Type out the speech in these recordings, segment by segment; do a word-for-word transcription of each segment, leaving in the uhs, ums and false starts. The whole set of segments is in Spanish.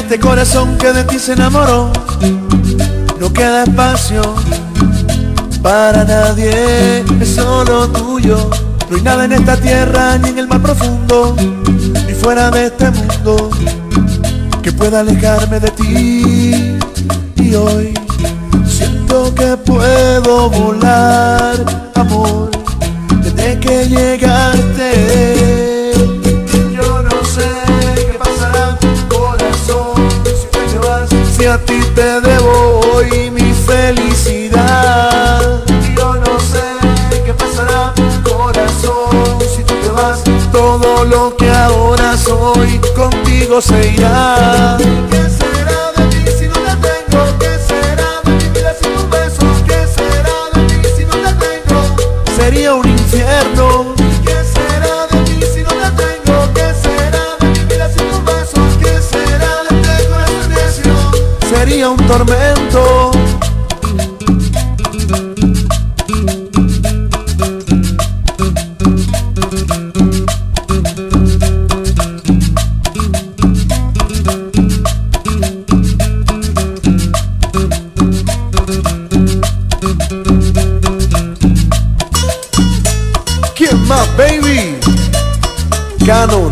este corazón que de ti se enamoró, no queda espacio para nadie, es solo tuyo. No hay nada en esta tierra, ni en el mar profundo, ni fuera de este mundo, que pueda alejarme de ti. Y hoy siento que puedo volar, amor, desde que llegaste. Yo no sé qué pasará, corazón, si te vas, si a ti te debo hoy mi felicidad. Yo no sé qué pasará, corazón, si tú te vas, todo lo que ahora soy contigo se irá. ¿Qué será de mí si no te tengo? ¿Qué será de mi vida sin tus besos? ¿Qué será de mí si no te tengo? Sería un infierno. ¿Qué será de mí si no te tengo? ¿Qué será de mi vida sin tus besos? ¿Qué será de este corazón necio? Sería un tormento. ¿Quién más, baby? Canon.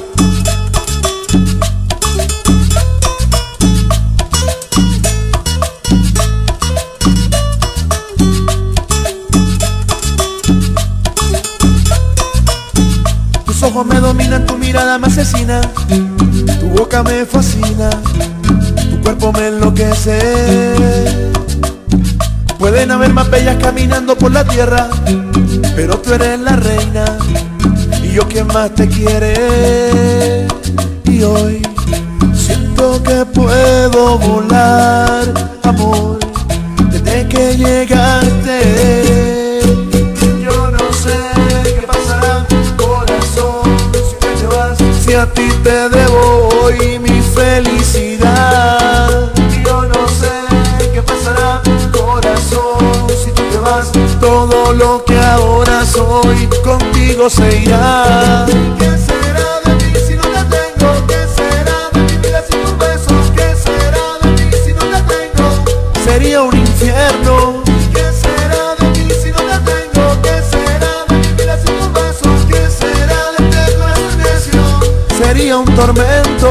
Tus ojos me dominan, tu mirada me asesina, tu boca me fascina, tu cuerpo me enloquece. Pueden haber más bellas caminando por la tierra, pero tú eres la reina y yo quien más te quiere. Y hoy siento que puedo volar, amor, desde que llegaste. Yo no sé qué pasará, corazón, si te vas, si a ti te debo hoy mi felicidad. Yo no sé qué pasará, corazón, si tú te vas, todo lo que ahora soy contigo se irá. ¿Qué será de mí si no te tengo? ¿Qué será de mi vida sin tus besos? ¿Qué será de mí si no te tengo? Sería un infierno. ¿Qué será de mí si no te tengo? ¿Qué será de mi vida sin tus besos? ¿Qué será de este corazón necio? Sería un tormento.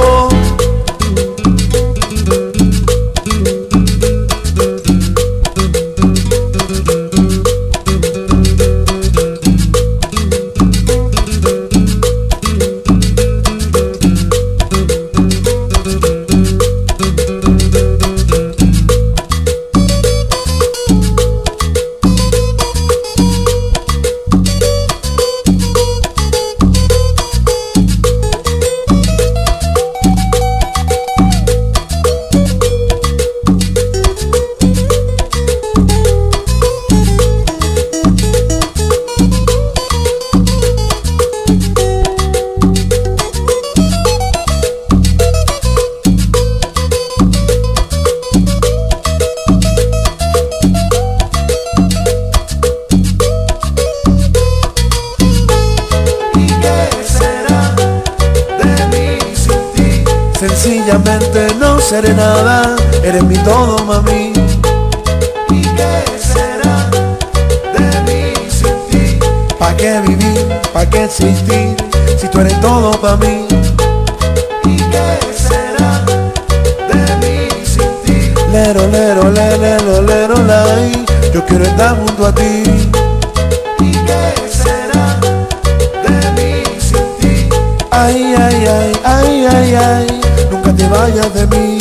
Sencillamente no seré nada, eres mi todo, mami. ¿Y qué será de mí sin ti? ¿Pa' qué vivir? ¿Pa' qué existir? Si tú eres todo pa' mí. ¿Y qué será de mí sin ti? Lero, lero, lero, lero, lero, lai. Yo quiero estar junto a ti. ¿Y qué será de mí sin ti? Ay, ay, ay, ay, ay, ay. Nunca te vayas de mí.